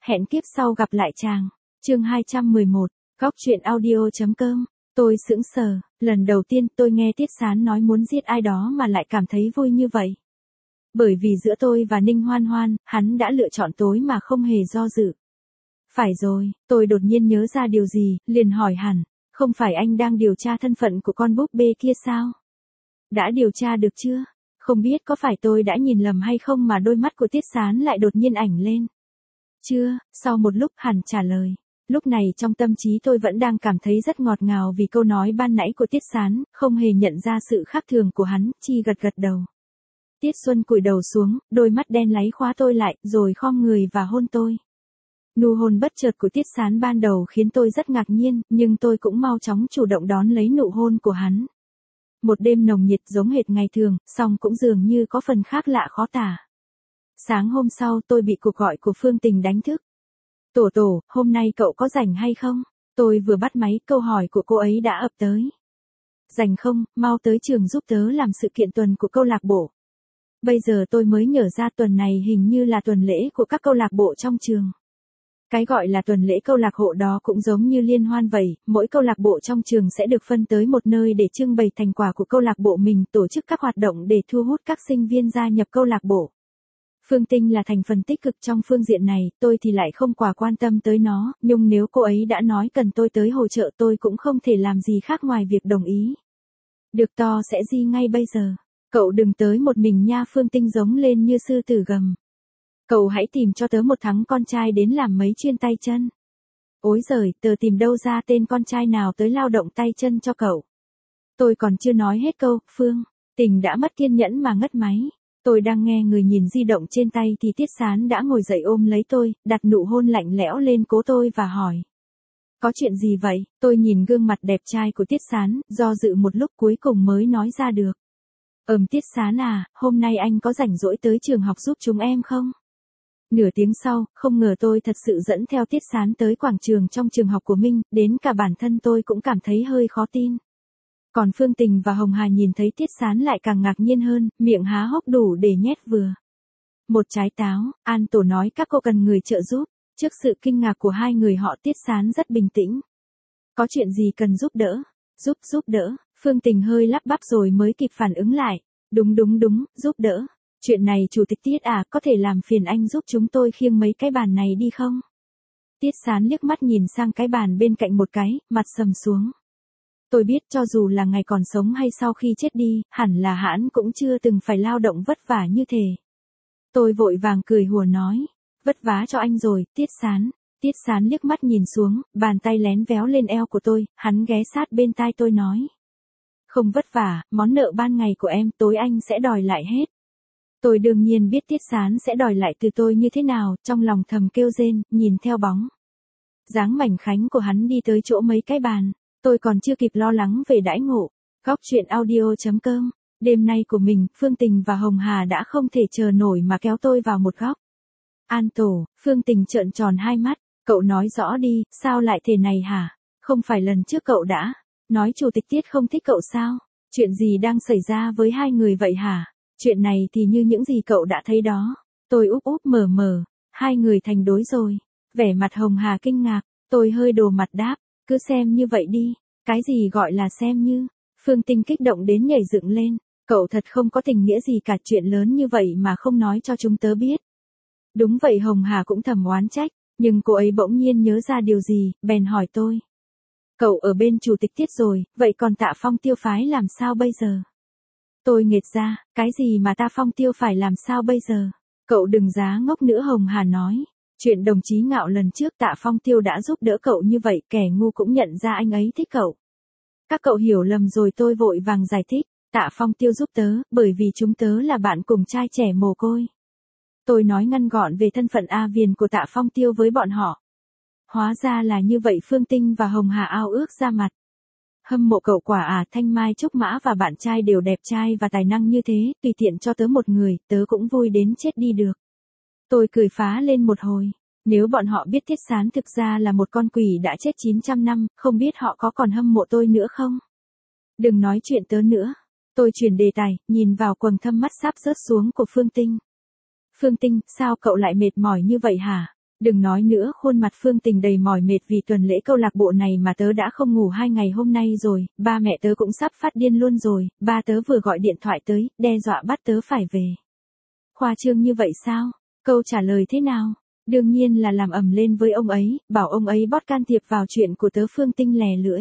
hẹn kiếp sau gặp lại chàng. Chương 211, Góc truyện audio.com. Tôi sững sờ, lần đầu tiên tôi nghe Tiết Sán nói muốn giết ai đó mà lại cảm thấy vui như vậy. Bởi vì giữa tôi và Ninh Hoan Hoan, hắn đã lựa chọn tối mà không hề do dự. Phải rồi, tôi đột nhiên nhớ ra điều gì, liền hỏi hẳn, không phải anh đang điều tra thân phận của con búp bê kia sao? Đã điều tra được chưa? Không biết có phải tôi đã nhìn lầm hay không mà đôi mắt của Tiết Sán lại đột nhiên ảnh lên. Chưa, sau một lúc hẳn trả lời. Lúc này trong tâm trí tôi vẫn đang cảm thấy rất ngọt ngào vì câu nói ban nãy của Tiết Sán, không hề nhận ra sự khác thường của hắn, chỉ gật gật đầu. Tiết Xuân cúi đầu xuống, đôi mắt đen láy khóa tôi lại, rồi khom người và hôn tôi. Nụ hôn bất chợt của Tiết Sán ban đầu khiến tôi rất ngạc nhiên, nhưng tôi cũng mau chóng chủ động đón lấy nụ hôn của hắn. Một đêm nồng nhiệt giống hệt ngày thường, song cũng dường như có phần khác lạ khó tả. Sáng hôm sau tôi bị cuộc gọi của Phương Tình đánh thức. Tổ, hôm nay cậu có rảnh hay không? Tôi vừa bắt máy, câu hỏi của cô ấy đã ập tới. Rảnh không, mau tới trường giúp tớ làm sự kiện tuần của câu lạc bộ. Bây giờ tôi mới nhớ ra tuần này hình như là tuần lễ của các câu lạc bộ trong trường. Cái gọi là tuần lễ câu lạc bộ đó cũng giống như liên hoan vậy, mỗi câu lạc bộ trong trường sẽ được phân tới một nơi để trưng bày thành quả của câu lạc bộ mình, tổ chức các hoạt động để thu hút các sinh viên gia nhập câu lạc bộ. Phương Tinh là thành phần tích cực trong phương diện này, tôi thì lại không quá quan tâm tới nó, nhưng nếu cô ấy đã nói cần tôi tới hỗ trợ tôi cũng không thể làm gì khác ngoài việc đồng ý. Được to sẽ di ngay bây giờ. Cậu đừng tới một mình nha, Phương Tinh giống lên như sư tử gầm. Cậu hãy tìm cho tớ một thằng con trai đến làm mấy chuyên tay chân. Ối giời, tớ tìm đâu ra tên con trai nào tới lao động tay chân cho cậu. Tôi còn chưa nói hết câu, Phương Tình đã mất kiên nhẫn mà ngắt máy. Tôi đang nghe người nhìn di động trên tay thì Tiết Sán đã ngồi dậy ôm lấy tôi, đặt nụ hôn lạnh lẽo lên cố tôi và hỏi. Có chuyện gì vậy? Tôi nhìn gương mặt đẹp trai của Tiết Sán, do dự một lúc cuối cùng mới nói ra được. Tiết Sán à, hôm nay anh có rảnh rỗi tới trường học giúp chúng em không? Nửa tiếng sau, không ngờ tôi thật sự dẫn theo Tiết Sán tới quảng trường trong trường học của Minh, đến cả bản thân tôi cũng cảm thấy hơi khó tin. Còn Phương Tình và Hồng Hà nhìn thấy Tiết Sán lại càng ngạc nhiên hơn, miệng há hốc đủ để nhét vừa một trái táo. An Tổ nói các cô cần người trợ giúp. Trước sự kinh ngạc của hai người họ, Tiết Sán rất bình tĩnh. Có chuyện gì cần giúp đỡ? Giúp đỡ. Phương Tình hơi lắp bắp rồi mới kịp phản ứng lại. Đúng, giúp đỡ. Chuyện này Chủ tịch Tiết à, có thể làm phiền anh giúp chúng tôi khiêng mấy cái bàn này đi không? Tiết Sán liếc mắt nhìn sang cái bàn bên cạnh một cái, mặt sầm xuống. Tôi biết cho dù là ngày còn sống hay sau khi chết đi, hẳn là hãn cũng chưa từng phải lao động vất vả như thế. Tôi vội vàng cười hùa nói, vất vả cho anh rồi, Tiết Sán. Tiết Sán liếc mắt nhìn xuống, bàn tay lén véo lên eo của tôi, hắn ghé sát bên tai tôi nói. Không vất vả, món nợ ban ngày của em tối anh sẽ đòi lại hết. Tôi đương nhiên biết Tiết Sán sẽ đòi lại từ tôi như thế nào, trong lòng thầm kêu rên, nhìn theo bóng dáng mảnh khảnh của hắn đi tới chỗ mấy cái bàn. Tôi còn chưa kịp lo lắng về đãi ngộ. Góc truyện audio.com. Đêm nay của mình, Phương Tình và Hồng Hà đã không thể chờ nổi mà kéo tôi vào một góc. An Tổ, Phương Tình trợn tròn hai mắt. Cậu nói rõ đi, sao lại thế này hả? Không phải lần trước cậu đã nói Chủ tịch Tiết không thích cậu sao? Chuyện gì đang xảy ra với hai người vậy hả? Chuyện này thì như những gì cậu đã thấy đó. Tôi úp mờ. Hai người thành đối rồi. Vẻ mặt Hồng Hà kinh ngạc. Tôi hơi đồ mặt đáp. Cứ xem như vậy đi. Cái gì gọi là xem như? Phương Tinh kích động đến nhảy dựng lên. Cậu thật không có tình nghĩa gì cả, chuyện lớn như vậy mà không nói cho chúng tớ biết. Đúng vậy, Hồng Hà cũng thầm oán trách. Nhưng cô ấy bỗng nhiên nhớ ra điều gì, bèn hỏi tôi. Cậu ở bên Chủ tịch Tiết rồi, vậy còn Tạ Phong Tiêu phái làm sao bây giờ? Tôi nghệt ra, cái gì mà Ta Phong Tiêu phải làm sao bây giờ? Cậu đừng giá ngốc nữa, Hồng Hà nói. Chuyện đồng chí Ngạo lần trước Tạ Phong Tiêu đã giúp đỡ cậu như vậy, kẻ ngu cũng nhận ra anh ấy thích cậu. Các cậu hiểu lầm rồi, tôi vội vàng giải thích. Tạ Phong Tiêu giúp tớ, bởi vì chúng tớ là bạn cùng trai trẻ mồ côi. Tôi nói ngắn gọn về thân phận A Viền của Tạ Phong Tiêu với bọn họ. Hóa ra là như vậy, Phương Tinh và Hồng Hà ao ước ra mặt. Hâm mộ cậu quả à, Thanh Mai Trúc Mã và bạn trai đều đẹp trai và tài năng như thế, tùy tiện cho tớ một người, tớ cũng vui đến chết đi được. Tôi cười phá lên một hồi. Nếu bọn họ biết Tiết Sán thực ra là một con quỷ đã chết 900 năm, không biết họ có còn hâm mộ tôi nữa không? Đừng nói chuyện tớ nữa. Tôi chuyển đề tài, nhìn vào quầng thâm mắt sắp rớt xuống của Phương Tinh. Phương Tinh, sao cậu lại mệt mỏi như vậy hả? Đừng nói nữa, khuôn mặt Phương Tình đầy mỏi mệt vì tuần lễ câu lạc bộ này mà tớ đã không ngủ 2 ngày hôm nay rồi, ba mẹ tớ cũng sắp phát điên luôn rồi, ba tớ vừa gọi điện thoại tới, đe dọa bắt tớ phải về. Khoa trương như vậy sao? Câu trả lời thế nào? Đương nhiên là làm ầm lên với ông ấy, bảo ông ấy bót can thiệp vào chuyện của tớ. Phương Tinh lè lưỡi.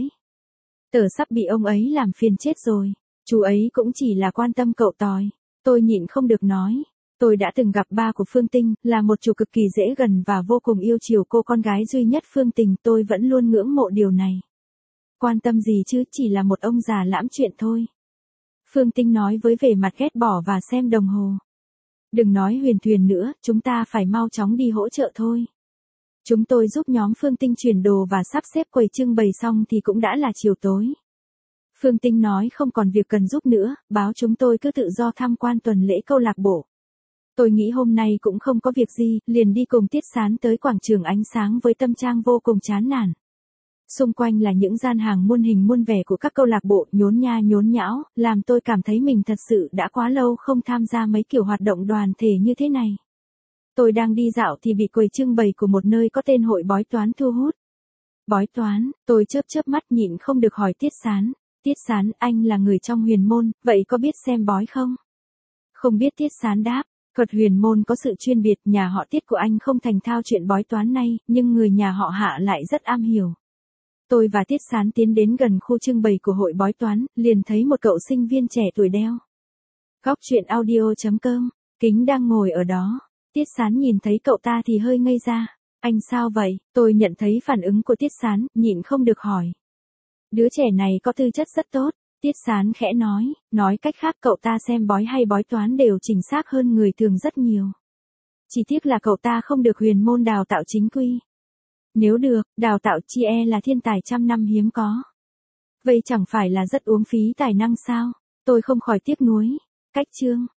Tớ sắp bị ông ấy làm phiền chết rồi, chú ấy cũng chỉ là quan tâm cậu tòi. Tôi nhịn không được nói. Tôi đã từng gặp ba của Phương Tinh, là một chủ cực kỳ dễ gần và vô cùng yêu chiều cô con gái duy nhất Phương Tình, tôi vẫn luôn ngưỡng mộ điều này. Quan tâm gì chứ, chỉ là một ông già lãm chuyện thôi. Phương Tinh nói với vẻ mặt ghét bỏ và xem đồng hồ. Đừng nói huyền thuyền nữa, chúng ta phải mau chóng đi hỗ trợ thôi. Chúng tôi giúp nhóm Phương Tinh chuyển đồ và sắp xếp quầy trưng bày xong thì cũng đã là chiều tối. Phương Tinh nói không còn việc cần giúp nữa, báo chúng tôi cứ tự do tham quan tuần lễ câu lạc bộ. Tôi nghĩ hôm nay cũng không có việc gì, liền đi cùng Tiết Sán tới quảng trường ánh sáng với tâm trạng vô cùng chán nản. Xung quanh là những gian hàng muôn hình muôn vẻ của các câu lạc bộ, nhốn nha nhốn nhão, làm tôi cảm thấy mình thật sự đã quá lâu không tham gia mấy kiểu hoạt động đoàn thể như thế này. Tôi đang đi dạo thì bị quầy trưng bày của một nơi có tên hội bói toán thu hút. Bói toán, tôi chớp mắt nhịn không được hỏi Tiết Sán. Tiết Sán, anh là người trong huyền môn, vậy có biết xem bói không? Không biết. Tiết Sán đáp. Thuật huyền môn có sự chuyên biệt, nhà họ Tiết của anh không thành thạo chuyện bói toán này, nhưng người nhà họ Hạ lại rất am hiểu. Tôi và Tiết Sán tiến đến gần khu trưng bày của hội bói toán, liền thấy một cậu sinh viên trẻ tuổi đeo góc truyện audio.com, kính đang ngồi ở đó. Tiết Sán nhìn thấy cậu ta thì hơi ngây ra. Anh sao vậy? Tôi nhận thấy phản ứng của Tiết Sán, nhịn không được hỏi. Đứa trẻ này có tư chất rất tốt. Tiết Sán khẽ nói cách khác cậu ta xem bói hay bói toán đều chính xác hơn người thường rất nhiều. Chỉ tiếc là cậu ta không được huyền môn đào tạo chính quy. Nếu được, đào tạo chi là thiên tài trăm năm hiếm có. Vậy chẳng phải là rất uổng phí tài năng sao? Tôi không khỏi tiếc nuối. Cách chương